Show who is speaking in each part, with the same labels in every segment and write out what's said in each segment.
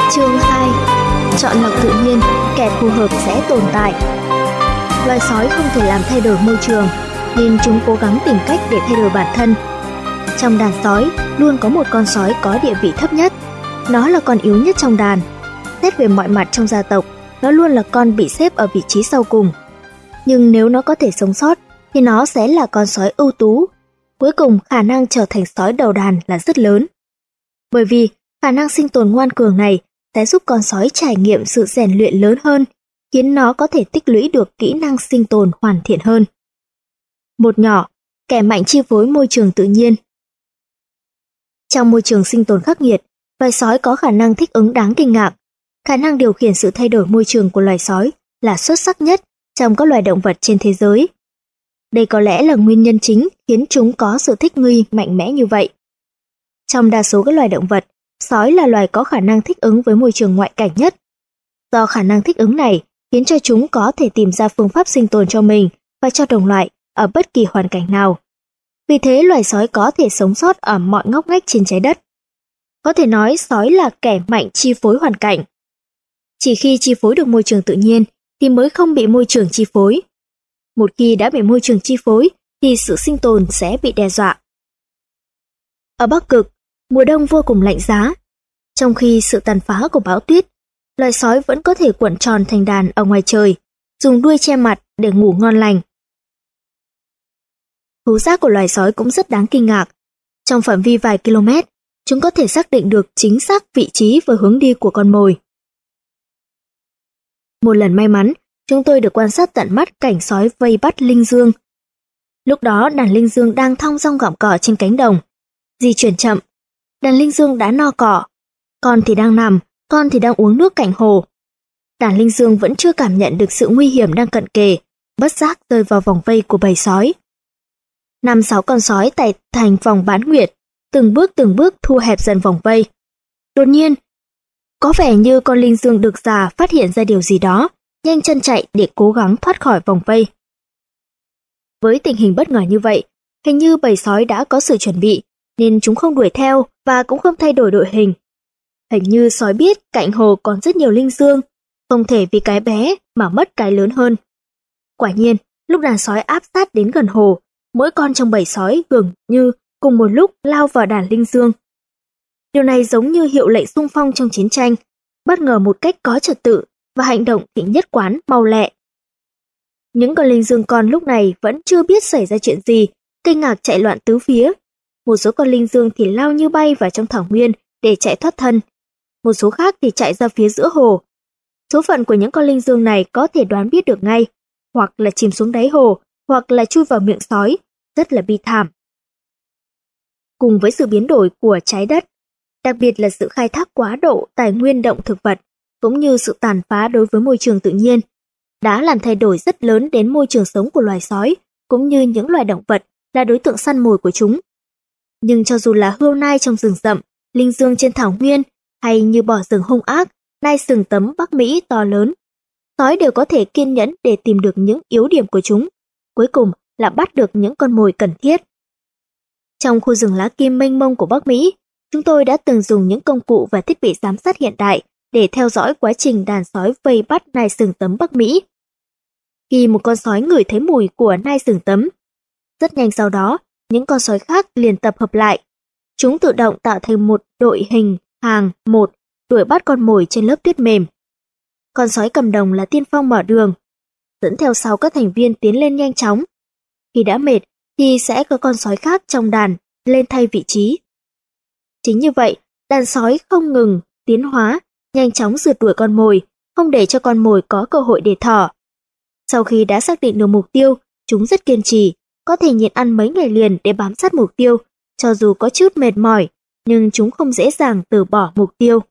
Speaker 1: Chương 2. Chọn lọc tự nhiên, kẻ phù hợp sẽ tồn tại. Loài sói không thể làm thay đổi môi trường, nên chúng cố gắng tìm cách để thay đổi bản thân. Trong đàn sói, luôn có một con sói có địa vị thấp nhất. Nó là con yếu nhất trong đàn. Xét về mọi mặt trong gia tộc, nó luôn là con bị xếp ở vị trí sau cùng. Nhưng nếu nó có thể sống sót, thì nó sẽ là con sói ưu tú. Cuối cùng, khả năng trở thành sói đầu đàn là rất lớn. Bởi vì, khả năng sinh tồn ngoan cường này sẽ giúp con sói trải nghiệm sự rèn luyện lớn hơn, khiến nó có thể tích lũy được kỹ năng sinh tồn hoàn thiện hơn. Một nhỏ, kẻ mạnh chi phối môi trường tự nhiên. Trong môi trường sinh tồn khắc nghiệt, loài sói có khả năng thích ứng đáng kinh ngạc. Khả năng điều khiển sự thay đổi môi trường của loài sói là xuất sắc nhất trong các loài động vật trên thế giới. Đây có lẽ là nguyên nhân chính khiến chúng có sự thích nghi mạnh mẽ như vậy. Trong đa số các loài động vật, sói là loài có khả năng thích ứng với môi trường ngoại cảnh nhất. Do khả năng thích ứng này khiến cho chúng có thể tìm ra phương pháp sinh tồn cho mình và cho đồng loại ở bất kỳ hoàn cảnh nào. Vì thế loài sói có thể sống sót ở mọi ngóc ngách trên trái đất. Có thể nói sói là kẻ mạnh chi phối hoàn cảnh. Chỉ khi chi phối được môi trường tự nhiên thì mới không bị môi trường chi phối. Một khi đã bị môi trường chi phối thì sự sinh tồn sẽ bị đe dọa. Ở Bắc Cực, mùa đông vô cùng lạnh giá. Trong khi sự tàn phá của bão tuyết, loài sói vẫn có thể cuộn tròn thành đàn ở ngoài trời, dùng đuôi che mặt để ngủ ngon lành. Khứu giác của loài sói cũng rất đáng kinh ngạc. Trong phạm vi vài km, chúng có thể xác định được chính xác vị trí và hướng đi của con mồi. Một lần may mắn, chúng tôi được quan sát tận mắt cảnh sói vây bắt linh dương. Lúc đó đàn linh dương đang thong dong gặm cỏ trên cánh đồng. Di chuyển chậm, đàn linh dương đã no cỏ. Con thì đang nằm, con thì đang uống nước cạnh hồ. Đàn linh dương vẫn chưa cảm nhận được sự nguy hiểm đang cận kề, bất giác rơi vào vòng vây của bầy sói. 5-6 con sói tại thành vòng bán nguyệt, từng bước thu hẹp dần vòng vây. Đột nhiên, có vẻ như con linh dương đực già phát hiện ra điều gì đó, nhanh chân chạy để cố gắng thoát khỏi vòng vây. Với tình hình bất ngờ như vậy, hình như bầy sói đã có sự chuẩn bị, nên chúng không đuổi theo và cũng không thay đổi đội hình. Hình như sói biết cạnh hồ còn rất nhiều linh dương, không thể vì cái bé mà mất cái lớn hơn. Quả nhiên, lúc đàn sói áp sát đến gần hồ, mỗi con trong bầy sói gần như cùng một lúc lao vào đàn linh dương. Điều này giống như hiệu lệnh xung phong trong chiến tranh, bất ngờ một cách có trật tự và hành động thì nhất quán mau lẹ. Những con linh dương con lúc này vẫn chưa biết xảy ra chuyện gì, kinh ngạc chạy loạn tứ phía. Một số con linh dương thì lao như bay vào trong thảo nguyên để chạy thoát thân. Một số khác thì chạy ra phía giữa hồ. Số phận của những con linh dương này có thể đoán biết được ngay, hoặc là chìm xuống đáy hồ, hoặc là chui vào miệng sói, rất là bi thảm. Cùng với sự biến đổi của trái đất, đặc biệt là sự khai thác quá độ tài nguyên động thực vật, cũng như sự tàn phá đối với môi trường tự nhiên, đã làm thay đổi rất lớn đến môi trường sống của loài sói, cũng như những loài động vật là đối tượng săn mồi của chúng. Nhưng cho dù là hươu nai trong rừng rậm, linh dương trên thảo nguyên, hay như bò rừng hung ác, nai sừng tấm Bắc Mỹ to lớn, sói đều có thể kiên nhẫn để tìm được những yếu điểm của chúng, cuối cùng là bắt được những con mồi cần thiết. Trong khu rừng lá kim mênh mông của Bắc Mỹ, chúng tôi đã từng dùng những công cụ và thiết bị giám sát hiện đại để theo dõi quá trình đàn sói vây bắt nai sừng tấm Bắc Mỹ. Khi một con sói ngửi thấy mùi của nai sừng tấm, rất nhanh sau đó, những con sói khác liền tập hợp lại. Chúng tự động tạo thành một đội hình hàng một đuổi bắt con mồi trên lớp tuyết mềm. Con sói cầm đồng là tiên phong mở đường, dẫn theo sau các thành viên tiến lên nhanh chóng. Khi đã mệt thì sẽ có con sói khác trong đàn lên thay vị trí. Chính như vậy, đàn sói không ngừng tiến hóa, nhanh chóng rượt đuổi con mồi, không để cho con mồi có cơ hội để thở. Sau khi đã xác định được mục tiêu, chúng rất kiên trì, có thể nhịn ăn mấy ngày liền để bám sát mục tiêu, cho dù có chút mệt mỏi, nhưng chúng không dễ dàng từ bỏ mục tiêu.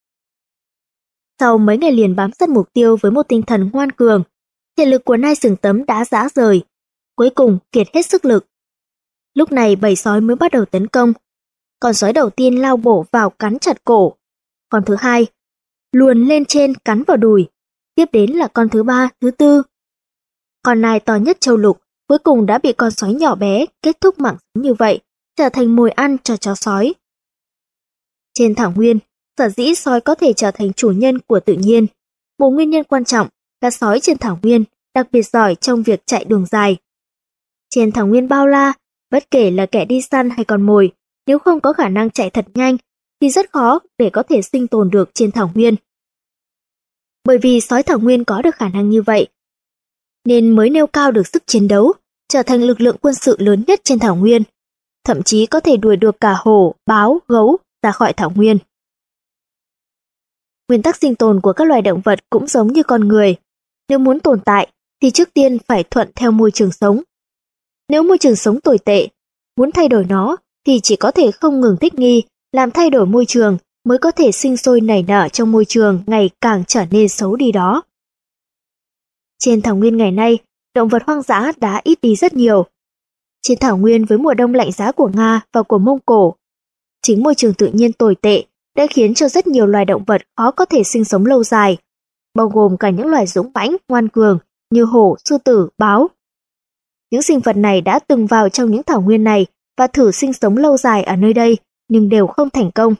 Speaker 1: Sau mấy ngày liền bám sát mục tiêu với một tinh thần ngoan cường, thể lực của nai sừng tấm đã rã rời, cuối cùng kiệt hết sức lực. Lúc này bầy sói mới bắt đầu tấn công. Con sói đầu tiên lao bổ vào cắn chặt cổ, con thứ hai luồn lên trên cắn vào đùi, tiếp đến là con thứ ba, thứ tư. Con nai to nhất châu lục cuối cùng đã bị con sói nhỏ bé kết thúc mạng sống như vậy, trở thành mồi ăn cho chó sói. Trên thảo nguyên, Sở dĩ sói có thể trở thành chủ nhân của tự nhiên, một nguyên nhân quan trọng là sói trên thảo nguyên đặc biệt giỏi trong việc chạy đường dài. Trên thảo nguyên bao la, bất kể là kẻ đi săn hay con mồi, nếu không có khả năng chạy thật nhanh thì rất khó để có thể sinh tồn được trên thảo nguyên. Bởi vì sói thảo nguyên có được khả năng như vậy, nên mới nêu cao được sức chiến đấu, trở thành lực lượng quân sự lớn nhất trên thảo nguyên, thậm chí có thể đuổi được cả hổ, báo, gấu ra khỏi thảo nguyên. Nguyên tắc sinh tồn của các loài động vật cũng giống như con người. Nếu muốn tồn tại thì trước tiên phải thuận theo môi trường sống. Nếu môi trường sống tồi tệ, muốn thay đổi nó thì chỉ có thể không ngừng thích nghi, làm thay đổi môi trường mới có thể sinh sôi nảy nở trong môi trường ngày càng trở nên xấu đi đó. Trên thảo nguyên ngày nay, động vật hoang dã đã ít đi rất nhiều. Trên thảo nguyên với mùa đông lạnh giá của Nga và của Mông Cổ, chính môi trường tự nhiên tồi tệ đã khiến cho rất nhiều loài động vật khó có thể sinh sống lâu dài, bao gồm cả những loài dũng mãnh, ngoan cường như hổ, sư tử, báo. Những sinh vật này đã từng vào trong những thảo nguyên này và thử sinh sống lâu dài ở nơi đây, nhưng đều không thành công.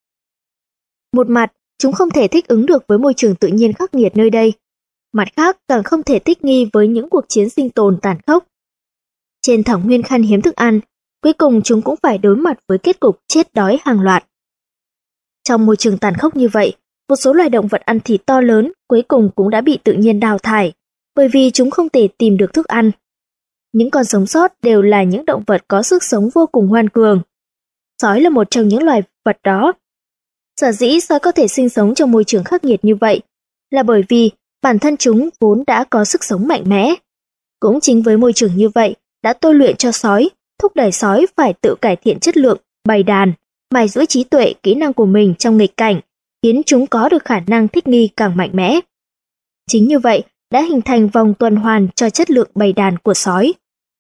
Speaker 1: Một mặt, chúng không thể thích ứng được với môi trường tự nhiên khắc nghiệt nơi đây. Mặt khác, càng không thể thích nghi với những cuộc chiến sinh tồn tàn khốc. Trên thảo nguyên khan hiếm thức ăn, cuối cùng chúng cũng phải đối mặt với kết cục chết đói hàng loạt. Trong môi trường tàn khốc như vậy, một số loài động vật ăn thịt to lớn cuối cùng cũng đã bị tự nhiên đào thải, bởi vì chúng không thể tìm được thức ăn. Những con sống sót đều là những động vật có sức sống vô cùng ngoan cường. Sói là một trong những loài vật đó. Sở dĩ sói có thể sinh sống trong môi trường khắc nghiệt như vậy là bởi vì bản thân chúng vốn đã có sức sống mạnh mẽ. Cũng chính với môi trường như vậy đã tôi luyện cho sói, thúc đẩy sói phải tự cải thiện chất lượng, bầy đàn, mài giũa trí tuệ, kỹ năng của mình trong nghịch cảnh, khiến chúng có được khả năng thích nghi càng mạnh mẽ. Chính như vậy đã hình thành vòng tuần hoàn cho chất lượng bầy đàn của sói.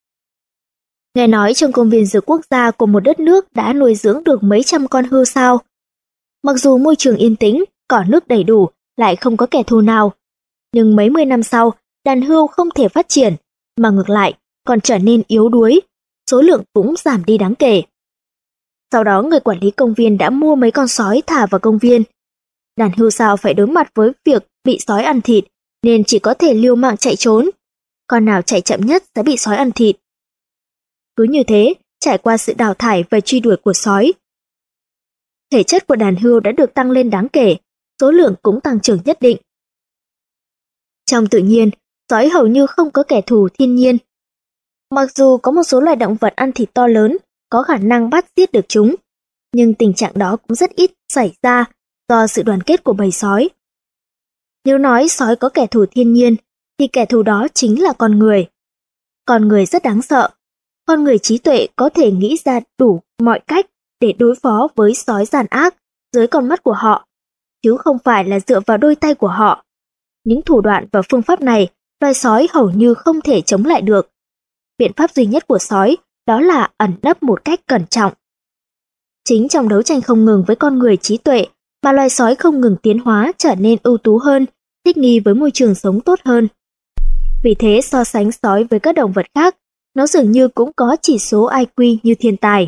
Speaker 1: Nghe nói trong công viên dược quốc gia của một đất nước đã nuôi dưỡng được mấy trăm con hươu sao. Mặc dù môi trường yên tĩnh, cỏ nước đầy đủ, lại không có kẻ thù nào, nhưng mấy mươi năm sau, đàn hươu không thể phát triển, mà ngược lại còn trở nên yếu đuối, số lượng cũng giảm đi đáng kể. Sau đó người quản lý công viên đã mua mấy con sói thả vào công viên. Đàn hươu sao phải đối mặt với việc bị sói ăn thịt, nên chỉ có thể liều mạng chạy trốn. Con nào chạy chậm nhất sẽ bị sói ăn thịt. Cứ như thế, trải qua sự đào thải và truy đuổi của sói, thể chất của đàn hươu đã được tăng lên đáng kể, số lượng cũng tăng trưởng nhất định. Trong tự nhiên, sói hầu như không có kẻ thù thiên nhiên. Mặc dù có một số loài động vật ăn thịt to lớn, có khả năng bắt giết được chúng, nhưng tình trạng đó cũng rất ít xảy ra do sự đoàn kết của bầy sói. Nếu nói sói có kẻ thù thiên nhiên, thì kẻ thù đó chính là con người. Con người rất đáng sợ. Con người trí tuệ có thể nghĩ ra đủ mọi cách để đối phó với sói giàn ác dưới con mắt của họ, chứ không phải là dựa vào đôi tay của họ. Những thủ đoạn và phương pháp này, loài sói hầu như không thể chống lại được. Biện pháp duy nhất của sói đó là ẩn nấp một cách cẩn trọng. Chính trong đấu tranh không ngừng với con người trí tuệ mà loài sói không ngừng tiến hóa trở nên ưu tú hơn, thích nghi với môi trường sống tốt hơn. Vì thế so sánh sói với các động vật khác, nó dường như cũng có chỉ số IQ như thiên tài.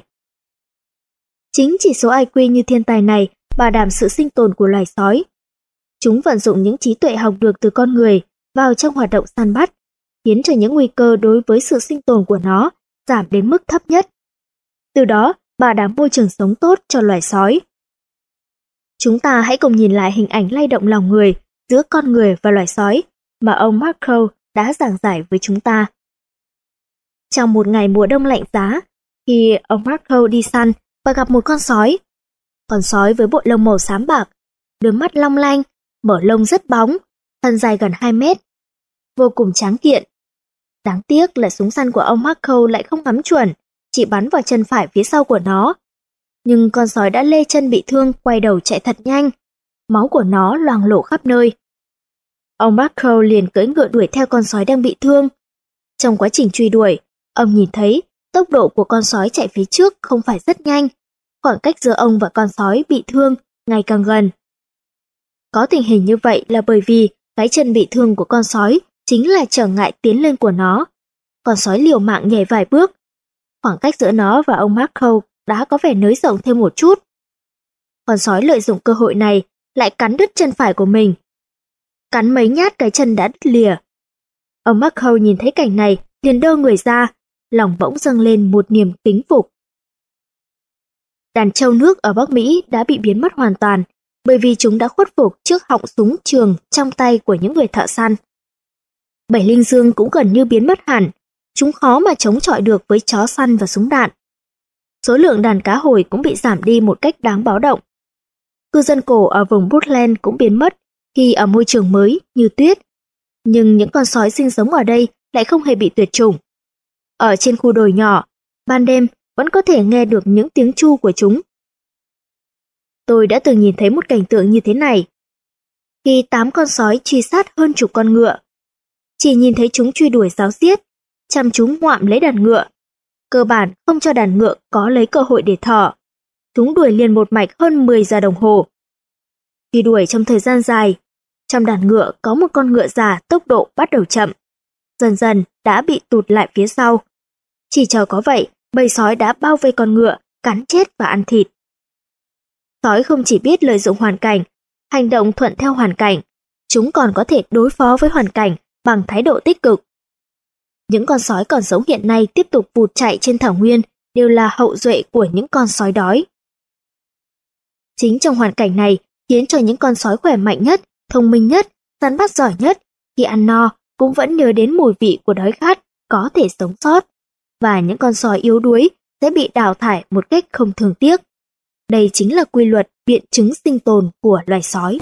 Speaker 1: Chính chỉ số IQ như thiên tài này bảo đảm sự sinh tồn của loài sói. Chúng vận dụng những trí tuệ học được từ con người vào trong hoạt động săn bắt, khiến cho những nguy cơ đối với sự sinh tồn của nó giảm đến mức thấp nhất. Từ đó, bảo đảm môi trường sống tốt cho loài sói. Chúng ta hãy cùng nhìn lại hình ảnh lay động lòng người giữa con người và loài sói mà ông Mark Crow đã giảng giải với chúng ta. Trong một ngày mùa đông lạnh giá, khi ông Mark Crow đi săn và gặp một con sói với bộ lông màu xám bạc, đôi mắt long lanh, mở lông rất bóng, thân dài gần 2 mét, vô cùng tráng kiện. Đáng tiếc là súng săn của ông Mark Crow lại không bắn chuẩn, chỉ bắn vào chân phải phía sau của nó. Nhưng con sói đã lê chân bị thương quay đầu chạy thật nhanh, máu của nó loang lổ khắp nơi. Ông Mark Crow liền cưỡi ngựa đuổi theo con sói đang bị thương. Trong quá trình truy đuổi, ông nhìn thấy tốc độ của con sói chạy phía trước không phải rất nhanh, khoảng cách giữa ông và con sói bị thương ngày càng gần. Có tình hình như vậy là bởi vì cái chân bị thương của con sói chính là trở ngại tiến lên của nó. Con sói liều mạng nhảy vài bước. Khoảng cách giữa nó và ông Mark Crow đã có vẻ nới rộng thêm một chút. con sói lợi dụng cơ hội này lại cắn đứt chân phải của mình. Cắn mấy nhát cái chân đã đứt lìa. Ông Marco nhìn thấy cảnh này liền đơ người ra, lòng bỗng dâng lên một niềm kính phục. Đàn trâu nước ở Bắc Mỹ đã bị biến mất hoàn toàn bởi vì chúng đã khuất phục trước họng súng trường trong tay của những người thợ săn. Bầy linh dương cũng gần như biến mất hẳn, chúng khó mà chống chọi được với chó săn và súng đạn. Số lượng đàn cá hồi cũng bị giảm đi một cách đáng báo động. Cư dân cổ ở vùng Portland cũng biến mất khi ở môi trường mới như tuyết, nhưng những con sói sinh sống ở đây lại không hề bị tuyệt chủng. Ở trên khu đồi nhỏ, ban đêm vẫn có thể nghe được những tiếng tru của chúng. Tôi đã từng nhìn thấy một cảnh tượng như thế này. Khi 8 con sói truy sát hơn chục con ngựa, chỉ nhìn thấy chúng truy đuổi ráo riết, chăm chú ngoạm lấy đàn ngựa, cơ bản không cho đàn ngựa có lấy cơ hội để thở. Chúng đuổi liền một mạch hơn 10 giờ đồng hồ. Khi đuổi trong thời gian dài, trong đàn ngựa có một con ngựa già tốc độ bắt đầu chậm, dần dần đã bị tụt lại phía sau. Chỉ chờ có vậy, bầy sói đã bao vây con ngựa, cắn chết và ăn thịt. Sói không chỉ biết lợi dụng hoàn cảnh, hành động thuận theo hoàn cảnh, chúng còn có thể đối phó với hoàn cảnh bằng thái độ tích cực. Những con sói còn sống hiện nay tiếp tục vụt chạy trên thảo nguyên đều là hậu duệ của những con sói đói. Chính trong hoàn cảnh này khiến cho những con sói khỏe mạnh nhất, thông minh nhất, săn bắt giỏi nhất, khi ăn no cũng vẫn nhớ đến mùi vị của đói khát, có thể sống sót. Và những con sói yếu đuối sẽ bị đào thải một cách không thương tiếc. Đây chính là quy luật biện chứng sinh tồn của loài sói.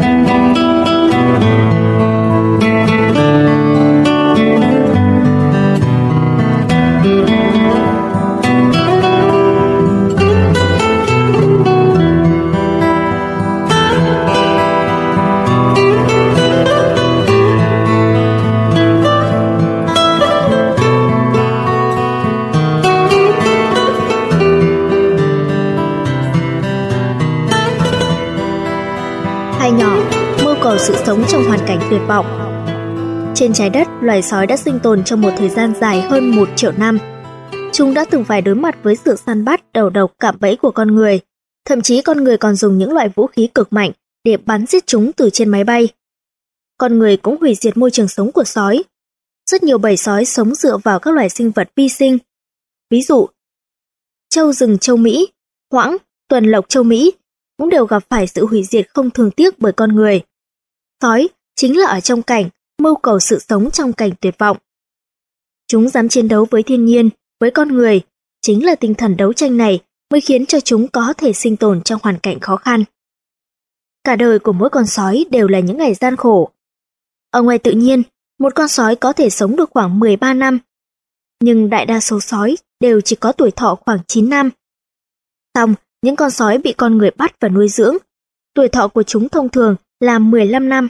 Speaker 1: Hai nhỏ, mưu cầu sự sống trong hoàn cảnh tuyệt vọng. Trên trái đất, loài sói đã sinh tồn trong một thời gian dài hơn 1 triệu năm. Chúng đã từng phải đối mặt với sự săn bắt đầu độc cạm bẫy của con người. Thậm chí con người còn dùng những loại vũ khí cực mạnh để bắn giết chúng từ trên máy bay. Con người cũng hủy diệt môi trường sống của sói. Rất nhiều bầy sói sống dựa vào các loài sinh vật vi sinh. Ví dụ, trâu rừng châu Mỹ, hoãng, tuần lộc châu Mỹ cũng đều gặp phải sự hủy diệt không thường tiếc bởi con người. Sói chính là ở trong cảnh mưu cầu sự sống trong cảnh tuyệt vọng. Chúng dám chiến đấu với thiên nhiên, với con người, chính là tinh thần đấu tranh này mới khiến cho chúng có thể sinh tồn trong hoàn cảnh khó khăn. Cả đời của mỗi con sói đều là những ngày gian khổ. Ở ngoài tự nhiên, một con sói có thể sống được khoảng 13 năm, nhưng đại đa số sói đều chỉ có tuổi thọ khoảng 9 năm. Song, những con sói bị con người bắt và nuôi dưỡng, tuổi thọ của chúng thông thường là 15 năm.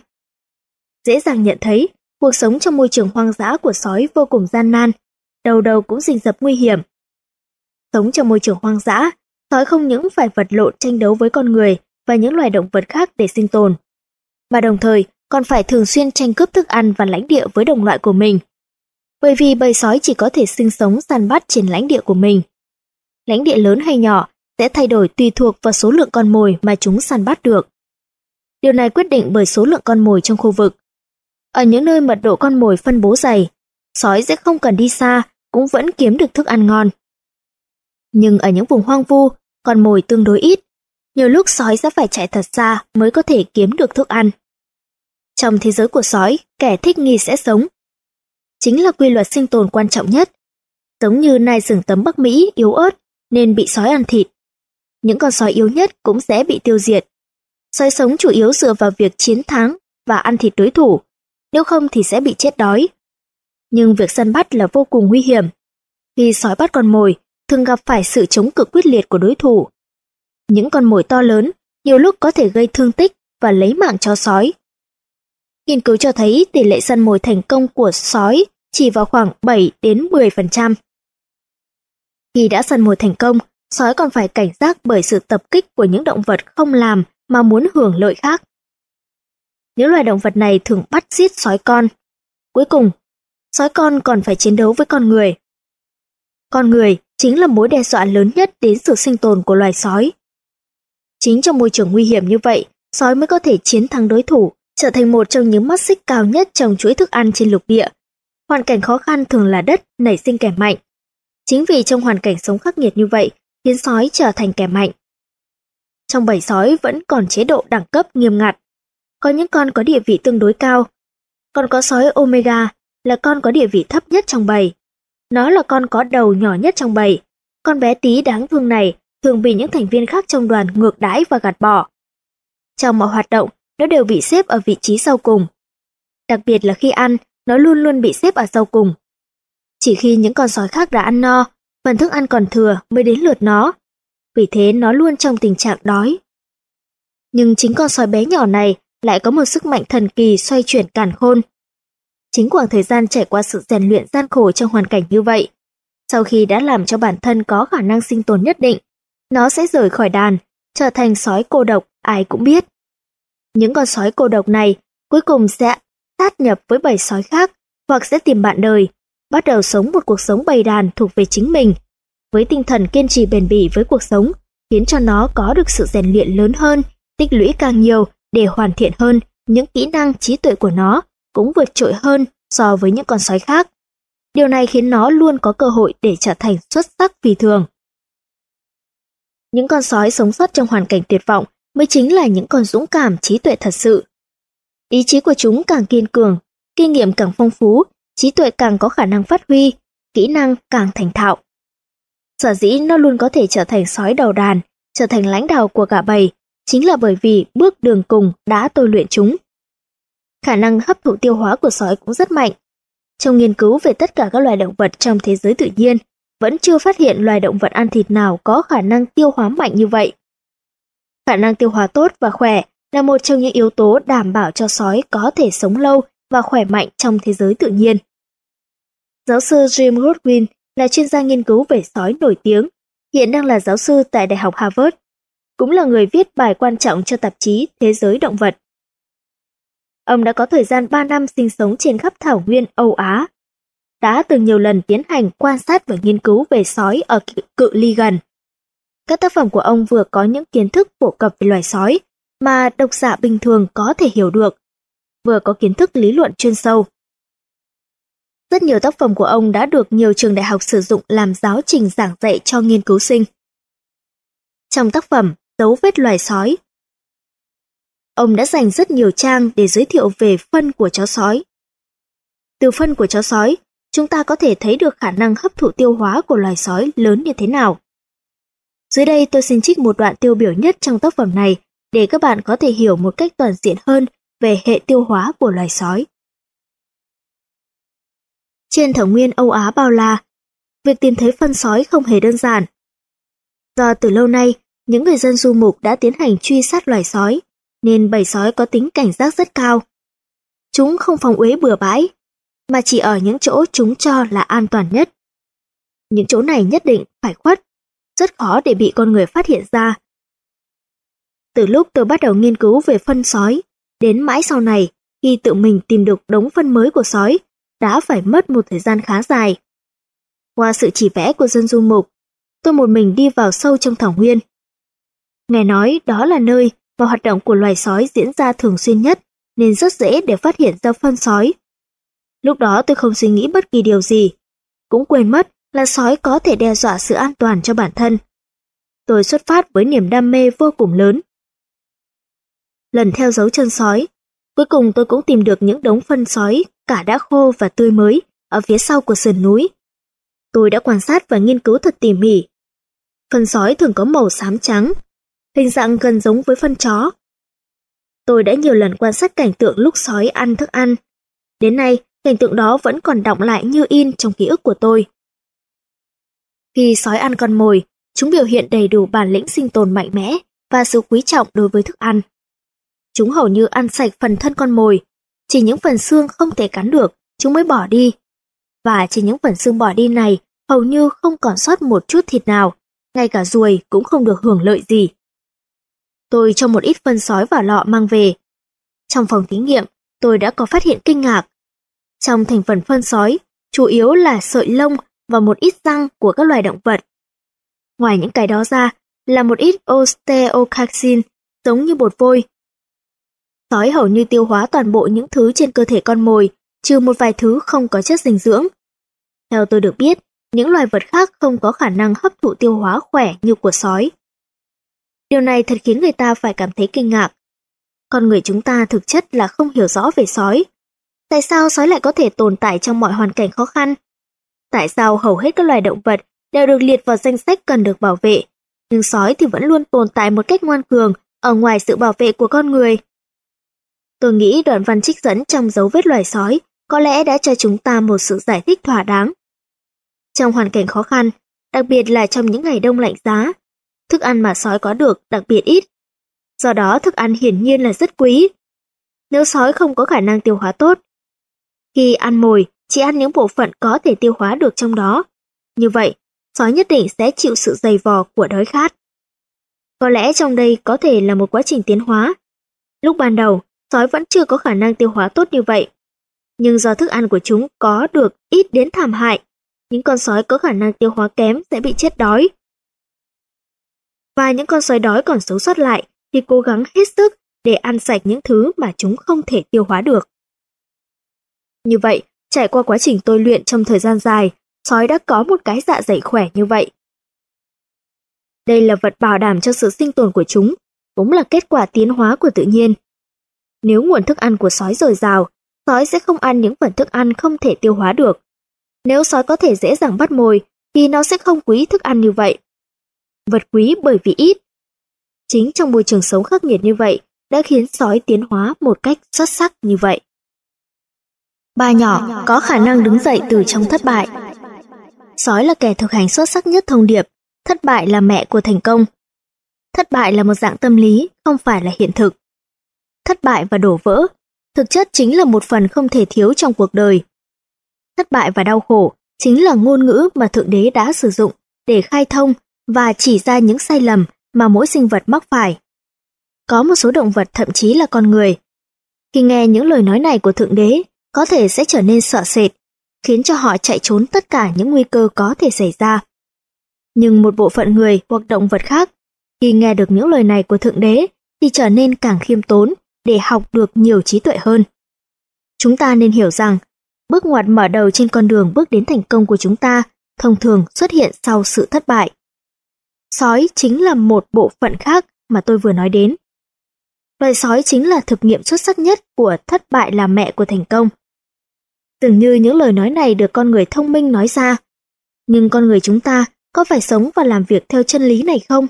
Speaker 1: Dễ dàng nhận thấy, cuộc sống trong môi trường hoang dã của sói vô cùng gian nan, đầu đầu cũng rình rập nguy hiểm. Sống trong môi trường hoang dã, sói không những phải vật lộn tranh đấu với con người và những loài động vật khác để sinh tồn, mà đồng thời còn phải thường xuyên tranh cướp thức ăn và lãnh địa với đồng loại của mình. Bởi vì bầy sói chỉ có thể sinh sống săn bắt trên lãnh địa của mình. Lãnh địa lớn hay nhỏ sẽ thay đổi tùy thuộc vào số lượng con mồi mà chúng săn bắt được. Điều này quyết định bởi số lượng con mồi trong khu vực. Ở những nơi mật độ con mồi phân bố dày, sói sẽ không cần đi xa cũng vẫn kiếm được thức ăn ngon. Nhưng ở những vùng hoang vu, con mồi tương đối ít, nhiều lúc sói sẽ phải chạy thật xa mới có thể kiếm được thức ăn. Trong thế giới của sói, kẻ thích nghi sẽ sống. Chính là quy luật sinh tồn quan trọng nhất. Giống như nai rừng tấm Bắc Mỹ yếu ớt nên bị sói ăn thịt. Những con sói yếu nhất cũng sẽ bị tiêu diệt. Sói sống chủ yếu dựa vào việc chiến thắng và ăn thịt đối thủ, nếu không thì sẽ bị chết đói. Nhưng việc săn bắt là vô cùng nguy hiểm. Khi sói bắt con mồi, thường gặp phải sự chống cự quyết liệt của đối thủ. Những con mồi to lớn nhiều lúc có thể gây thương tích và lấy mạng cho sói. Nghiên cứu cho thấy tỷ lệ săn mồi thành công của sói chỉ vào khoảng 7 đến 10%. Khi đã săn mồi thành công, sói còn phải cảnh giác bởi sự tập kích của những động vật không làm mà muốn hưởng lợi khác. Những loài động vật này thường bắt giết sói con. Cuối cùng, sói con còn phải chiến đấu với con người. Con người chính là mối đe dọa lớn nhất đến sự sinh tồn của loài sói. Chính trong môi trường nguy hiểm như vậy, sói mới có thể chiến thắng đối thủ, trở thành một trong những mắt xích cao nhất trong chuỗi thức ăn trên lục địa. Hoàn cảnh khó khăn thường là đất nảy sinh kẻ mạnh. Chính vì trong hoàn cảnh sống khắc nghiệt như vậy, khiến sói trở thành kẻ mạnh. Trong bầy sói vẫn còn chế độ đẳng cấp nghiêm ngặt. Có những con có địa vị tương đối cao. Còn có sói Omega là con có địa vị thấp nhất trong bầy. Nó là con có đầu nhỏ nhất trong bầy. Con bé tí đáng thương này thường bị những thành viên khác trong đoàn ngược đãi và gạt bỏ. Trong mọi hoạt động, nó đều bị xếp ở vị trí sau cùng. Đặc biệt là khi ăn, nó luôn luôn bị xếp ở sau cùng. Chỉ khi những con sói khác đã ăn no, phần thức ăn còn thừa mới đến lượt nó. Vì thế nó luôn trong tình trạng đói. Nhưng chính con sói bé nhỏ này lại có một sức mạnh thần kỳ xoay chuyển càn khôn. Chính khoảng thời gian trải qua sự rèn luyện gian khổ trong hoàn cảnh như vậy, sau khi đã làm cho bản thân có khả năng sinh tồn nhất định, nó sẽ rời khỏi đàn, trở thành sói cô độc ai cũng biết. Những con sói cô độc này cuối cùng sẽ sát nhập với bầy sói khác hoặc sẽ tìm bạn đời, bắt đầu sống một cuộc sống bầy đàn thuộc về chính mình, với tinh thần kiên trì bền bỉ với cuộc sống, khiến cho nó có được sự rèn luyện lớn hơn, tích lũy càng nhiều để hoàn thiện hơn, những kỹ năng trí tuệ của nó cũng vượt trội hơn so với những con sói khác. Điều này khiến nó luôn có cơ hội để trở thành xuất sắc phi thường. Những con sói sống sót trong hoàn cảnh tuyệt vọng mới chính là những con dũng cảm trí tuệ thật sự. Ý chí của chúng càng kiên cường, kinh nghiệm càng phong phú, trí tuệ càng có khả năng phát huy, kỹ năng càng thành thạo. Sở dĩ nó luôn có thể trở thành sói đầu đàn, trở thành lãnh đạo của cả bầy, chính là bởi vì bước đường cùng đã tôi luyện chúng. Khả năng hấp thụ tiêu hóa của sói cũng rất mạnh. Trong nghiên cứu về tất cả các loài động vật trong thế giới tự nhiên, vẫn chưa phát hiện loài động vật ăn thịt nào có khả năng tiêu hóa mạnh như vậy. Khả năng tiêu hóa tốt và khỏe là một trong những yếu tố đảm bảo cho sói có thể sống lâu và khỏe mạnh trong thế giới tự nhiên. Giáo sư Jim Goodwin là chuyên gia nghiên cứu về sói nổi tiếng, hiện đang là giáo sư tại Đại học Harvard, cũng là người viết bài quan trọng cho tạp chí Thế giới động vật. Ông đã có thời gian 3 năm sinh sống trên khắp thảo nguyên Âu Á, đã từng nhiều lần tiến hành quan sát và nghiên cứu về sói ở cự ly gần. Các tác phẩm của ông vừa có những kiến thức phổ cập về loài sói mà độc giả bình thường có thể hiểu được, vừa có kiến thức lý luận chuyên sâu. Rất nhiều tác phẩm của ông đã được nhiều trường đại học sử dụng làm giáo trình giảng dạy cho nghiên cứu sinh. Trong tác phẩm Dấu vết loài sói, ông đã dành rất nhiều trang để giới thiệu về phân của chó sói. Từ phân của chó sói, chúng ta có thể thấy được khả năng hấp thụ tiêu hóa của loài sói lớn như thế nào. Dưới đây tôi xin trích một đoạn tiêu biểu nhất trong tác phẩm này để các bạn có thể hiểu một cách toàn diện hơn về hệ tiêu hóa của loài sói. Trên thảo nguyên Âu Á bao la, việc tìm thấy phân sói không hề đơn giản. Do từ lâu nay, những người dân du mục đã tiến hành truy sát loài sói, nên bầy sói có tính cảnh giác rất cao. Chúng không phóng uế bừa bãi, mà chỉ ở những chỗ chúng cho là an toàn nhất. Những chỗ này nhất định phải khuất, rất khó để bị con người phát hiện ra. Từ lúc tôi bắt đầu nghiên cứu về phân sói, đến mãi sau này, khi tự mình tìm được đống phân mới của sói, đã phải mất một thời gian khá dài. Qua sự chỉ vẽ của dân du mục, tôi một mình đi vào sâu trong thảo nguyên. Nghe nói đó là nơi mà hoạt động của loài sói diễn ra thường xuyên nhất, nên rất dễ để phát hiện ra phân sói. Lúc đó tôi không suy nghĩ bất kỳ điều gì, cũng quên mất là sói có thể đe dọa sự an toàn cho bản thân. Tôi xuất phát với niềm đam mê vô cùng lớn. Lần theo dấu chân sói, cuối cùng tôi cũng tìm được những đống phân sói cả đã khô và tươi mới ở phía sau của sườn núi. Tôi đã quan sát và nghiên cứu thật tỉ mỉ. Phân sói thường có màu xám trắng, hình dạng gần giống với phân chó. Tôi đã nhiều lần quan sát cảnh tượng lúc sói ăn thức ăn. Đến nay, cảnh tượng đó vẫn còn đọng lại như in trong ký ức của tôi. Khi sói ăn con mồi, chúng biểu hiện đầy đủ bản lĩnh sinh tồn mạnh mẽ và sự quý trọng đối với thức ăn. Chúng hầu như ăn sạch phần thân con mồi, chỉ những phần xương không thể cắn được, chúng mới bỏ đi. Và chỉ những phần xương bỏ đi này hầu như không còn sót một chút thịt nào, ngay cả ruồi cũng không được hưởng lợi gì. Tôi cho một ít phân sói vào lọ mang về. Trong phòng thí nghiệm, tôi đã có phát hiện kinh ngạc. Trong thành phần phân sói, chủ yếu là sợi lông và một ít răng của các loài động vật. Ngoài những cái đó ra, là một ít osteocaxin giống như bột vôi. Sói hầu như tiêu hóa toàn bộ những thứ trên cơ thể con mồi, trừ một vài thứ không có chất dinh dưỡng. Theo tôi được biết, những loài vật khác không có khả năng hấp thụ tiêu hóa khỏe như của sói. Điều này thật khiến người ta phải cảm thấy kinh ngạc. Con người chúng ta thực chất là không hiểu rõ về sói. Tại sao sói lại có thể tồn tại trong mọi hoàn cảnh khó khăn? Tại sao hầu hết các loài động vật đều được liệt vào danh sách cần được bảo vệ, nhưng sói thì vẫn luôn tồn tại một cách ngoan cường ở ngoài sự bảo vệ của con người? Tôi nghĩ đoạn văn trích dẫn trong dấu vết loài sói có lẽ đã cho chúng ta một sự giải thích thỏa đáng. Trong hoàn cảnh khó khăn, đặc biệt là trong những ngày đông lạnh giá, thức ăn mà sói có được đặc biệt ít. Do đó thức ăn hiển nhiên là rất quý. Nếu sói không có khả năng tiêu hóa tốt, khi ăn mồi chỉ ăn những bộ phận có thể tiêu hóa được trong đó, như vậy sói nhất định sẽ chịu sự dày vò của đói khát. Có lẽ trong đây có thể là một quá trình tiến hóa. Lúc ban đầu, sói vẫn chưa có khả năng tiêu hóa tốt như vậy. Nhưng do thức ăn của chúng có được ít đến thảm hại, những con sói có khả năng tiêu hóa kém sẽ bị chết đói. Và những con sói đói còn sống sót lại thì cố gắng hết sức để ăn sạch những thứ mà chúng không thể tiêu hóa được. Như vậy, trải qua quá trình tôi luyện trong thời gian dài, sói đã có một cái dạ dày khỏe như vậy. Đây là vật bảo đảm cho sự sinh tồn của chúng, cũng là kết quả tiến hóa của tự nhiên. Nếu nguồn thức ăn của sói dồi dào, sói sẽ không ăn những phần thức ăn không thể tiêu hóa được. Nếu sói có thể dễ dàng bắt mồi, thì nó sẽ không quý thức ăn như vậy. Vật quý bởi vì ít. Chính trong môi trường sống khắc nghiệt như vậy đã khiến sói tiến hóa một cách xuất sắc như vậy. Ba nhỏ có khả năng đứng dậy từ trong thất bại. Sói là kẻ thực hành xuất sắc nhất thông điệp, thất bại là mẹ của thành công. Thất bại là một dạng tâm lý, không phải là hiện thực. Thất bại và đổ vỡ, thực chất chính là một phần không thể thiếu trong cuộc đời. Thất bại và đau khổ chính là ngôn ngữ mà Thượng Đế đã sử dụng để khai thông và chỉ ra những sai lầm mà mỗi sinh vật mắc phải. Có một số động vật thậm chí là con người. Khi nghe những lời nói này của Thượng Đế, có thể sẽ trở nên sợ sệt, khiến cho họ chạy trốn tất cả những nguy cơ có thể xảy ra. Nhưng một bộ phận người hoặc động vật khác, khi nghe được những lời này của Thượng Đế, thì trở nên càng khiêm tốn để học được nhiều trí tuệ hơn. Chúng ta nên hiểu rằng, bước ngoặt mở đầu trên con đường bước đến thành công của chúng ta thông thường xuất hiện sau sự thất bại. Sói chính là một bộ phận khác mà tôi vừa nói đến. Loài sói chính là thực nghiệm xuất sắc nhất của thất bại là mẹ của thành công. Dường như những lời nói này được con người thông minh nói ra, nhưng con người chúng ta có phải sống và làm việc theo chân lý này không?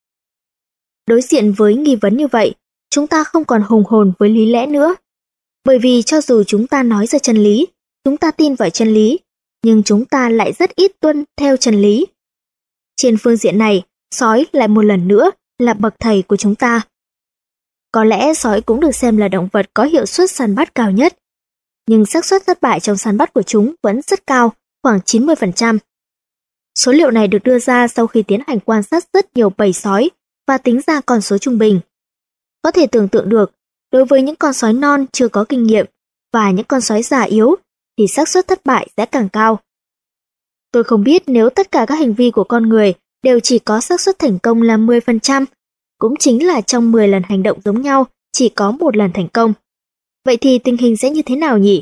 Speaker 1: Đối diện với nghi vấn như vậy, chúng ta không còn hùng hồn với lý lẽ nữa. Bởi vì cho dù chúng ta nói ra chân lý, chúng ta tin vào chân lý, nhưng chúng ta lại rất ít tuân theo chân lý. Trên phương diện này, sói lại một lần nữa là bậc thầy của chúng ta. Có lẽ sói cũng được xem là động vật có hiệu suất săn bắt cao nhất, nhưng xác suất thất bại trong săn bắt của chúng vẫn rất cao, khoảng 90%. Số liệu này được đưa ra sau khi tiến hành quan sát rất nhiều bầy sói và tính ra con số trung bình. Có thể tưởng tượng được, đối với những con sói non chưa có kinh nghiệm và những con sói già yếu thì xác suất thất bại sẽ càng cao. Tôi không biết nếu tất cả các hành vi của con người đều chỉ có xác suất thành công là 10%, cũng chính là trong 10 lần hành động giống nhau chỉ có một lần thành công. Vậy thì tình hình sẽ như thế nào nhỉ?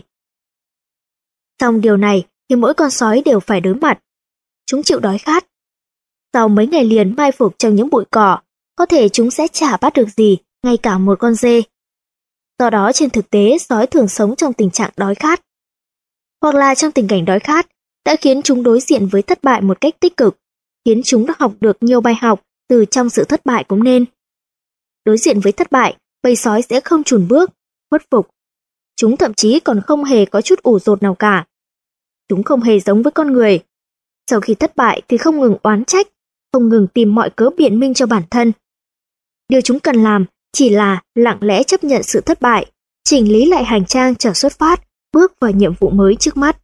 Speaker 1: Trong điều này thì mỗi con sói đều phải đối mặt. Chúng chịu đói khát. Sau mấy ngày liền mai phục trong những bụi cỏ, có thể chúng sẽ chả bắt được gì, ngay cả một con dê. Do đó trên thực tế sói thường sống trong tình trạng đói khát. Hoặc là trong tình cảnh đói khát đã khiến chúng đối diện với thất bại một cách tích cực, khiến chúng đã học được nhiều bài học từ trong sự thất bại cũng nên. Đối diện với thất bại, bầy sói sẽ không chùn bước, khuất phục. Chúng thậm chí còn không hề có chút ủ dột nào cả. Chúng không hề giống với con người. Sau khi thất bại thì không ngừng oán trách, không ngừng tìm mọi cớ biện minh cho bản thân. Điều chúng cần làm chỉ là lặng lẽ chấp nhận sự thất bại, chỉnh lý lại hành trang chờ xuất phát, bước vào nhiệm vụ mới trước mắt.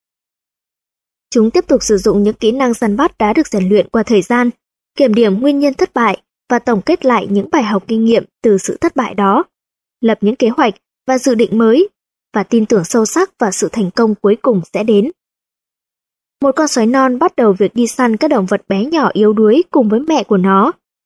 Speaker 1: Chúng tiếp tục sử dụng những kỹ năng săn bắt đã được rèn luyện qua thời gian, kiểm điểm nguyên nhân thất bại và tổng kết lại những bài học kinh nghiệm từ sự thất bại đó, lập những kế hoạch và dự định mới, và tin tưởng sâu sắc vào sự thành công cuối cùng sẽ đến. Một con sói non bắt đầu việc đi săn các động vật bé nhỏ yếu đuối cùng với mẹ của nó.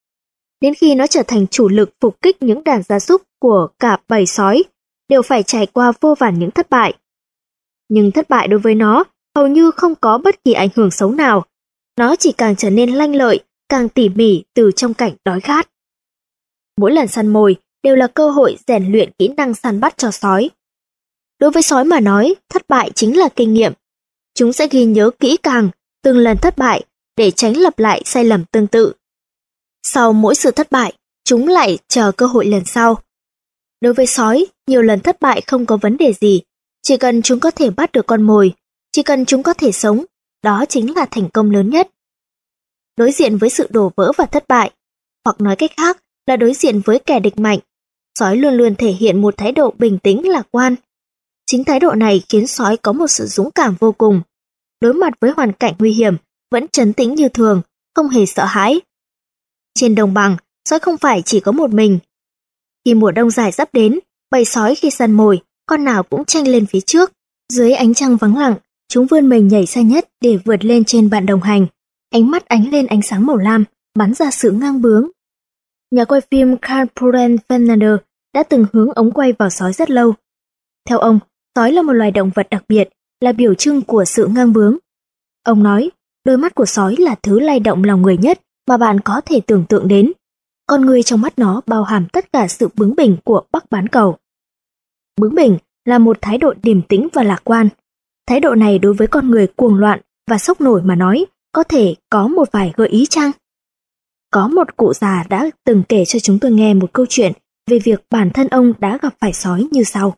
Speaker 1: đến khi nó trở thành chủ lực phục kích những đàn gia súc của cả bầy sói, đều phải trải qua vô vàn những thất bại. Nhưng thất bại đối với nó hầu như không có bất kỳ ảnh hưởng xấu nào. Nó chỉ càng trở nên lanh lợi, càng tỉ mỉ từ trong cảnh đói khát. Mỗi lần săn mồi đều là cơ hội rèn luyện kỹ năng săn bắt cho sói. Đối với sói mà nói, thất bại chính là kinh nghiệm. Chúng sẽ ghi nhớ kỹ càng từng lần thất bại để tránh lặp lại sai lầm tương tự. Sau mỗi sự thất bại, chúng lại chờ cơ hội lần sau. Đối với sói, nhiều lần thất bại không có vấn đề gì. Chỉ cần chúng có thể bắt được con mồi, chỉ cần chúng có thể sống, đó chính là thành công lớn nhất. Đối diện với sự đổ vỡ và thất bại, hoặc nói cách khác là đối diện với kẻ địch mạnh, sói luôn luôn thể hiện một thái độ bình tĩnh lạc quan. Chính thái độ này khiến sói có một sự dũng cảm vô cùng. Đối mặt với hoàn cảnh nguy hiểm, vẫn trấn tĩnh như thường, không hề sợ hãi. Trên đồng bằng, sói không phải chỉ có một mình. Khi mùa đông dài sắp đến, bầy sói khi săn mồi, con nào cũng tranh lên phía trước. Dưới ánh trăng vắng lặng, chúng vươn mình nhảy xa nhất để vượt lên trên bạn đồng hành. Ánh mắt ánh lên ánh sáng màu lam, bắn ra sự ngang bướng. Nhà quay phim Carl Fernandez đã từng hướng ống quay vào sói rất lâu. Theo ông, sói là một loài động vật đặc biệt, là biểu trưng của sự ngang bướng. Ông nói, đôi mắt của sói là thứ lay động lòng người nhất mà bạn có thể tưởng tượng đến. Con người trong mắt nó bao hàm tất cả sự bướng bỉnh của Bắc bán cầu. Bướng bỉnh là một thái độ điềm tĩnh và lạc quan. Thái độ này đối với con người cuồng loạn và sốc nổi mà nói, có thể có một vài gợi ý chăng? Có một cụ già đã từng kể cho chúng tôi nghe một câu chuyện về việc bản thân ông đã gặp phải sói như sau.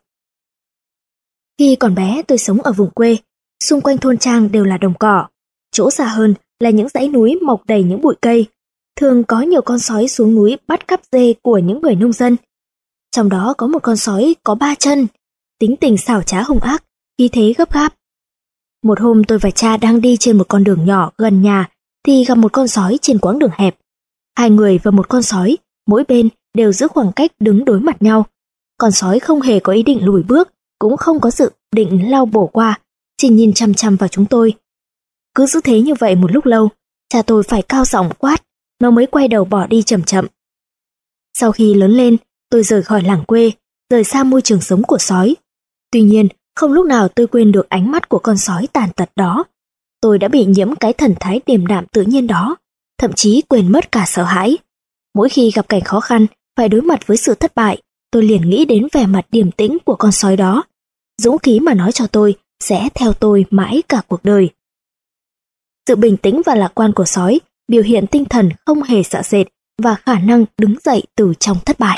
Speaker 1: Khi còn bé tôi sống ở vùng quê, xung quanh thôn trang đều là đồng cỏ. Chỗ xa hơn là những dãy núi mọc đầy những bụi cây. Thường có nhiều con sói xuống núi bắt cắp dê của những người nông dân. Trong đó có một con sói có 3 chân, tính tình xảo trá hung ác, khí thế gấp gáp. Một hôm tôi và cha đang đi trên một con đường nhỏ gần nhà thì gặp một con sói trên quãng đường hẹp. Hai người và một con sói, mỗi bên đều giữ khoảng cách đứng đối mặt nhau. Con sói không hề có ý định lùi bước, cũng không có dự định lao bổ qua, chỉ nhìn chằm chằm vào chúng tôi. Cứ giữ thế như vậy một lúc lâu, cha tôi phải cao giọng quát, nó mới quay đầu bỏ đi chậm chậm. Sau khi lớn lên, tôi rời khỏi làng quê, rời xa môi trường sống của sói. Tuy nhiên, không lúc nào tôi quên được ánh mắt của con sói tàn tật đó. Tôi đã bị nhiễm cái thần thái điềm đạm tự nhiên đó, thậm chí quên mất cả sợ hãi. Mỗi khi gặp cảnh khó khăn, phải đối mặt với sự thất bại, tôi liền nghĩ đến vẻ mặt điềm tĩnh của con sói đó. Dũng khí mà nói cho tôi sẽ theo tôi mãi cả cuộc đời. Sự bình tĩnh và lạc quan của sói biểu hiện tinh thần không hề sợ sệt và khả năng đứng dậy từ trong thất bại.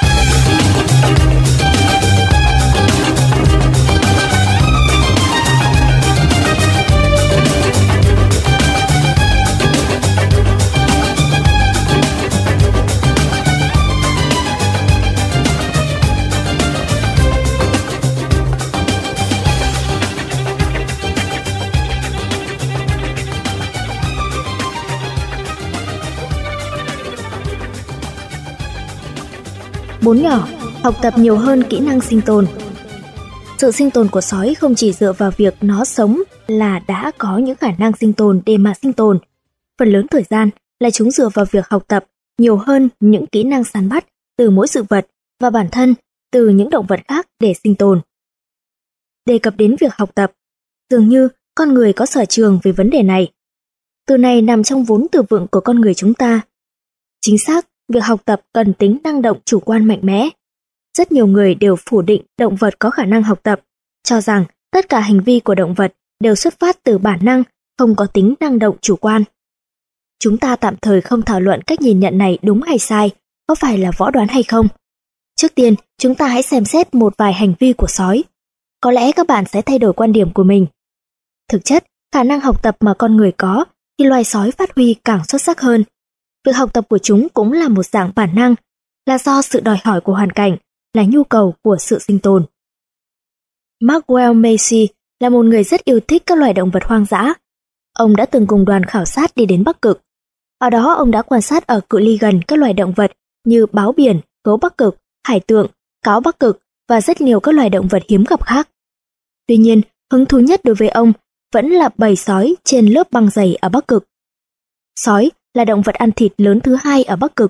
Speaker 1: Bốn nhỏ, học tập nhiều hơn kỹ năng sinh tồn. Sự sinh tồn của sói không chỉ dựa vào việc nó sống là đã có những khả năng sinh tồn để mà sinh tồn. Phần lớn thời gian là chúng dựa vào việc học tập nhiều hơn những kỹ năng săn bắt từ mỗi sự vật và bản thân từ những động vật khác để sinh tồn. Đề cập đến việc học tập, dường như con người có sở trường về vấn đề này. Từ này nằm trong vốn từ vựng của con người chúng ta. Chính xác, việc học tập cần tính năng động chủ quan mạnh mẽ. Rất nhiều người đều phủ định động vật có khả năng học tập, cho rằng tất cả hành vi của động vật đều xuất phát từ bản năng, không có tính năng động chủ quan. Chúng ta tạm thời không thảo luận cách nhìn nhận này đúng hay sai, có phải là võ đoán hay không. Trước tiên, chúng ta hãy xem xét một vài hành vi của sói. Có lẽ các bạn sẽ thay đổi quan điểm của mình. Thực chất, khả năng học tập mà con người có thì loài sói phát huy càng xuất sắc hơn. Việc học tập của chúng cũng là một dạng bản năng, là do sự đòi hỏi của hoàn cảnh, là nhu cầu của sự sinh tồn. Maxwell Macy là một người rất yêu thích các loài động vật hoang dã. Ông đã từng cùng đoàn khảo sát đi đến Bắc Cực. Ở đó ông đã quan sát ở cự ly gần các loài động vật như báo biển, gấu Bắc Cực, hải tượng, cáo Bắc Cực và rất nhiều các loài động vật hiếm gặp khác. Tuy nhiên, hứng thú nhất đối với ông vẫn là bầy sói trên lớp băng dày ở Bắc Cực. Sói là động vật ăn thịt lớn thứ hai ở Bắc Cực.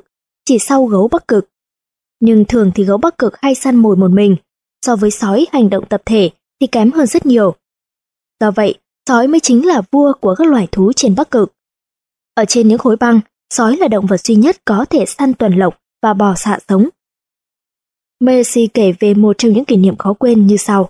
Speaker 1: chỉ sau gấu Bắc Cực. Nhưng thường thì gấu Bắc Cực hay săn mồi một mình, so với sói hành động tập thể thì kém hơn rất nhiều. Do vậy, sói mới chính là vua của các loài thú trên Bắc Cực. Ở trên những khối băng, sói là động vật duy nhất có thể săn tuần lộc và bò xạ sống. Mercy kể về một trong những kỷ niệm khó quên như sau.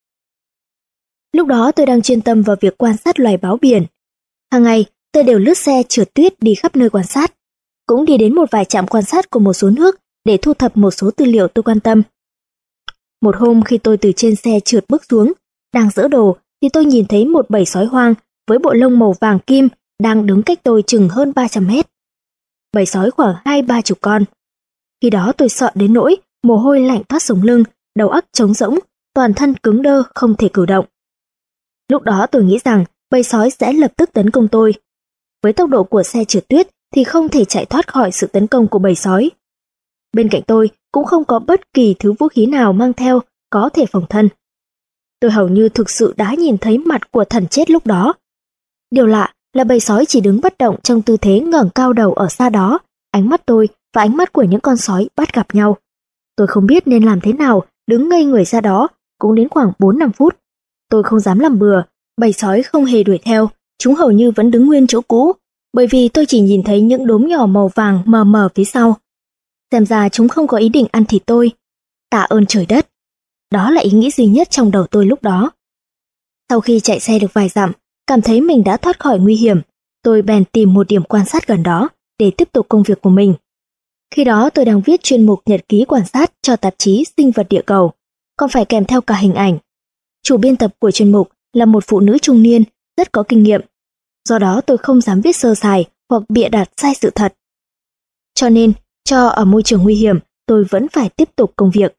Speaker 1: Lúc đó tôi đang chuyên tâm vào việc quan sát loài báo biển. Hàng ngày, tôi đều lướt xe trượt tuyết đi khắp nơi quan sát, cũng đi đến một vài trạm quan sát của một số nước để thu thập một số tư liệu tôi quan tâm. Một hôm khi tôi từ trên xe trượt bước xuống, đang dỡ đồ, thì tôi nhìn thấy một bầy sói hoang với bộ lông màu vàng kim đang đứng cách tôi chừng hơn 300 mét. Bầy sói khoảng 20-30 con. Khi đó tôi sợ đến nỗi mồ hôi lạnh toát sống lưng, đầu óc trống rỗng, toàn thân cứng đơ không thể cử động. Lúc đó tôi nghĩ rằng bầy sói sẽ lập tức tấn công tôi. Với tốc độ của xe trượt tuyết thì không thể chạy thoát khỏi sự tấn công của bầy sói. Bên cạnh tôi cũng không có bất kỳ thứ vũ khí nào mang theo có thể phòng thân. Tôi hầu như thực sự đã nhìn thấy mặt của thần chết lúc đó. Điều lạ là bầy sói chỉ đứng bất động trong tư thế ngẩng cao đầu ở xa đó, ánh mắt tôi và ánh mắt của những con sói bắt gặp nhau. Tôi không biết nên làm thế nào, đứng ngây người ra đó, cũng đến khoảng 4-5 phút. Tôi không dám làm bừa, bầy sói không hề đuổi theo, chúng hầu như vẫn đứng nguyên chỗ cũ, bởi vì tôi chỉ nhìn thấy những đốm nhỏ màu vàng mờ mờ phía sau. Xem ra chúng không có ý định ăn thịt tôi. Tạ ơn trời đất. Đó là ý nghĩ duy nhất trong đầu tôi lúc đó. Sau khi chạy xe được vài dặm, cảm thấy mình đã thoát khỏi nguy hiểm, tôi bèn tìm một điểm quan sát gần đó để tiếp tục công việc của mình. Khi đó tôi đang viết chuyên mục nhật ký quan sát cho tạp chí Sinh vật địa cầu, còn phải kèm theo cả hình ảnh. Chủ biên tập của chuyên mục là một phụ nữ trung niên, rất có kinh nghiệm. Do đó tôi không dám viết sơ sài hoặc bịa đặt sai sự thật. Cho nên, cho ở môi trường nguy hiểm, tôi vẫn phải tiếp tục công việc.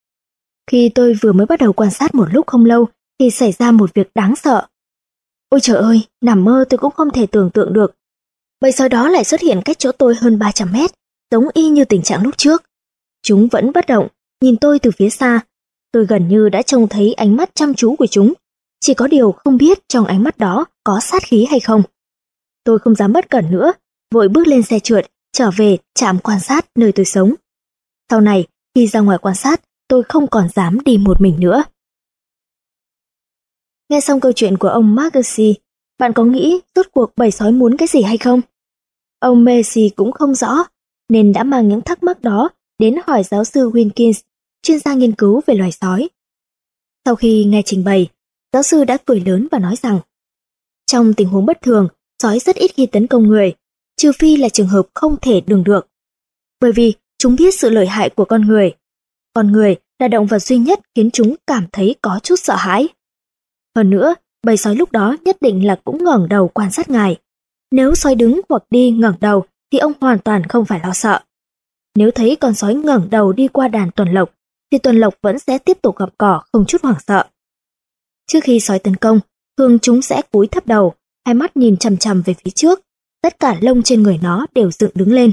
Speaker 1: Khi tôi vừa mới bắt đầu quan sát một lúc không lâu, thì xảy ra một việc đáng sợ. Ôi trời ơi, nằm mơ tôi cũng không thể tưởng tượng được. Bầy sói đó lại xuất hiện cách chỗ tôi hơn 300 mét, giống y như tình trạng lúc trước. Chúng vẫn bất động, nhìn tôi từ phía xa. Tôi gần như đã trông thấy ánh mắt chăm chú của chúng. Chỉ có điều không biết trong ánh mắt đó có sát khí hay không. Tôi không dám bất cẩn nữa, vội bước lên xe trượt, trở về trạm quan sát nơi tôi sống. Sau này, khi ra ngoài quan sát, tôi không còn dám đi một mình nữa. Nghe xong câu chuyện của ông Margussy, bạn có nghĩ rốt cuộc bầy sói muốn cái gì hay không? Ông Messi cũng không rõ, nên đã mang những thắc mắc đó đến hỏi giáo sư Wilkins, chuyên gia nghiên cứu về loài sói. Sau khi nghe trình bày, giáo sư đã cười lớn và nói rằng, trong tình huống bất thường, sói rất ít khi tấn công người, trừ phi là trường hợp không thể lường được. Bởi vì chúng biết sự lợi hại của con người. Con người là động vật duy nhất khiến chúng cảm thấy có chút sợ hãi. Hơn nữa, bầy sói lúc đó nhất định là cũng ngẩng đầu quan sát ngài. Nếu sói đứng hoặc đi ngẩng đầu thì ông hoàn toàn không phải lo sợ. Nếu thấy con sói ngẩng đầu đi qua đàn tuần lộc, thì tuần lộc vẫn sẽ tiếp tục gặm cỏ không chút hoảng sợ. Trước khi sói tấn công, thường chúng sẽ cúi thấp đầu, hai mắt nhìn chằm chằm về phía trước, tất cả lông trên người nó đều dựng đứng lên.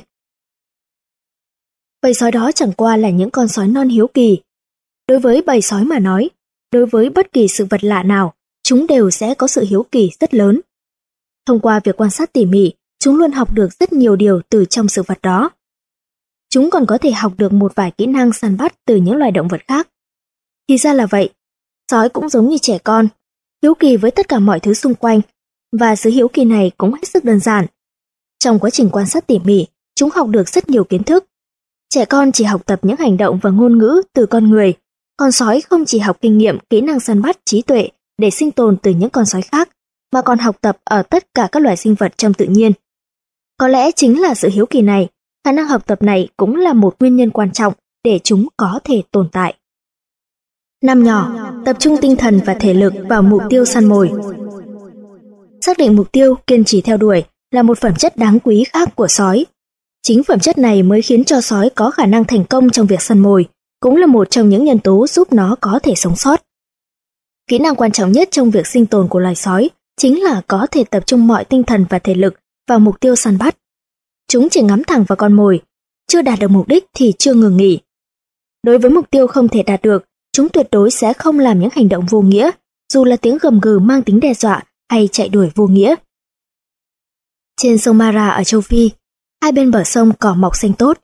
Speaker 1: Bầy sói đó chẳng qua là những con sói non hiếu kỳ. Đối với bầy sói mà nói, đối với bất kỳ sự vật lạ nào, chúng đều sẽ có sự hiếu kỳ rất lớn. Thông qua việc quan sát tỉ mỉ, chúng luôn học được rất nhiều điều từ trong sự vật đó. Chúng còn có thể học được một vài kỹ năng săn bắt từ những loài động vật khác. Thì ra là vậy, sói cũng giống như trẻ con, hiếu kỳ với tất cả mọi thứ xung quanh, và sự hiếu kỳ này cũng hết sức đơn giản. Trong quá trình quan sát tỉ mỉ, chúng học được rất nhiều kiến thức. Trẻ con chỉ học tập những hành động và ngôn ngữ từ con người, còn sói không chỉ học kinh nghiệm, kỹ năng săn bắt, trí tuệ để sinh tồn từ những con sói khác, mà còn học tập ở tất cả các loài sinh vật trong tự nhiên. Có lẽ chính là sự hiếu kỳ này, khả năng học tập này cũng là một nguyên nhân quan trọng để chúng có thể tồn tại. Năm nhỏ, tập trung tinh thần và thể lực vào mục tiêu săn mồi. Xác định mục tiêu, kiên trì theo đuổi là một phẩm chất đáng quý khác của sói. Chính phẩm chất này mới khiến cho sói có khả năng thành công trong việc săn mồi, cũng là một trong những nhân tố giúp nó có thể sống sót. Kỹ năng quan trọng nhất trong việc sinh tồn của loài sói chính là có thể tập trung mọi tinh thần và thể lực vào mục tiêu săn bắt. Chúng chỉ ngắm thẳng vào con mồi, chưa đạt được mục đích thì chưa ngừng nghỉ. Đối với mục tiêu không thể đạt được, chúng tuyệt đối sẽ không làm những hành động vô nghĩa, dù là tiếng gầm gừ mang tính đe dọa hay chạy đuổi vô nghĩa. Trên sông Mara ở châu Phi, hai bên bờ sông cỏ mọc xanh tốt.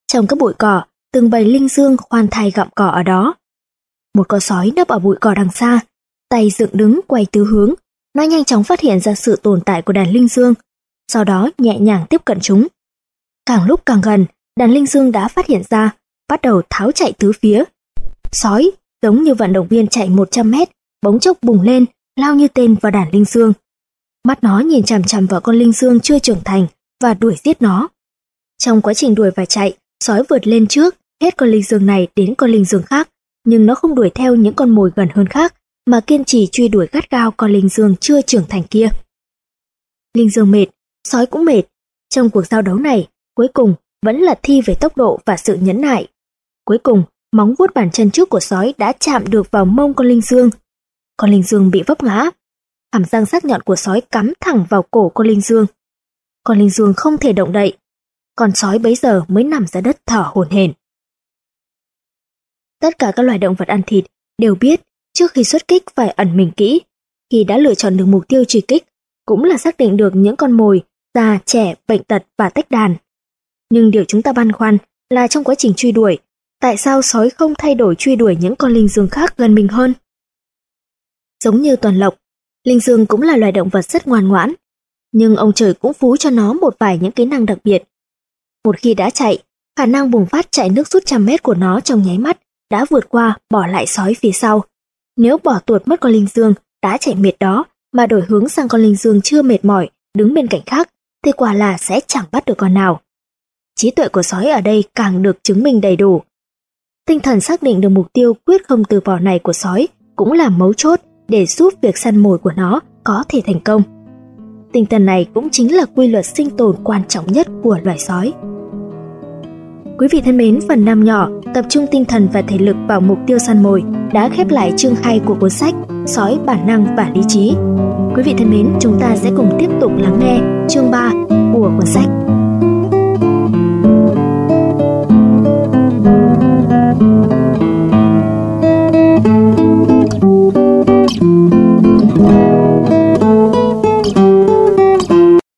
Speaker 1: Trong các bụi cỏ, từng bầy linh dương khoan thai gặm cỏ ở đó. Một con sói nấp ở bụi cỏ đằng xa, tay dựng đứng quay tứ hướng. Nó nhanh chóng phát hiện ra sự tồn tại của đàn linh dương, sau đó nhẹ nhàng tiếp cận chúng. Càng lúc càng gần, đàn linh dương đã phát hiện ra, bắt đầu tháo chạy tứ phía. Sói, giống như vận động viên chạy 100 mét, bỗng chốc bùng lên, lao như tên vào đàn linh dương. Mắt nó nhìn chằm chằm vào con linh dương chưa trưởng thành và đuổi giết nó. Trong quá trình đuổi và chạy, sói vượt lên trước, hết con linh dương này đến con linh dương khác, nhưng nó không đuổi theo những con mồi gần hơn khác, mà kiên trì truy đuổi gắt gao con linh dương chưa trưởng thành kia. Linh dương mệt, sói cũng mệt. Trong cuộc giao đấu này, cuối cùng vẫn là thi về tốc độ và sự nhẫn nại. Cuối cùng, móng vuốt bàn chân trước của sói đã chạm được vào mông con linh dương. Con linh dương bị vấp ngã. Hàm răng sắc nhọn của sói cắm thẳng vào cổ con linh dương. Con linh dương không thể động đậy. Con sói bấy giờ mới nằm ra đất thở hổn hển. Tất cả các loài động vật ăn thịt đều biết trước khi xuất kích phải ẩn mình kỹ. Khi đã lựa chọn được mục tiêu truy kích, cũng là xác định được những con mồi, già, trẻ, bệnh tật và tách đàn. Nhưng điều chúng ta băn khoăn là trong quá trình truy đuổi, tại sao sói không thay đổi truy đuổi những con linh dương khác gần mình hơn? Giống như tuần lộc, linh dương cũng là loài động vật rất ngoan ngoãn, nhưng ông trời cũng phú cho nó một vài những kỹ năng đặc biệt. Một khi đã chạy, khả năng bùng phát chạy nước rút 100 mét của nó trong nháy mắt đã vượt qua bỏ lại sói phía sau. Nếu bỏ tuột mất con linh dương đã chạy mệt đó mà đổi hướng sang con linh dương chưa mệt mỏi đứng bên cạnh khác, thì quả là sẽ chẳng bắt được con nào. Trí tuệ của sói ở đây càng được chứng minh đầy đủ. Tinh thần xác định được mục tiêu quyết không từ bỏ này của sói cũng là mấu chốt để giúp việc săn mồi của nó có thể thành công. Tinh thần này cũng chính là quy luật sinh tồn quan trọng nhất của loài sói. Quý vị thân mến, phần 5 nhỏ tập trung tinh thần và thể lực vào mục tiêu săn mồi đã khép lại chương 2 của cuốn sách Sói, bản năng và lý trí. Quý vị thân mến, chúng ta sẽ cùng tiếp tục lắng nghe chương 3 của cuốn sách.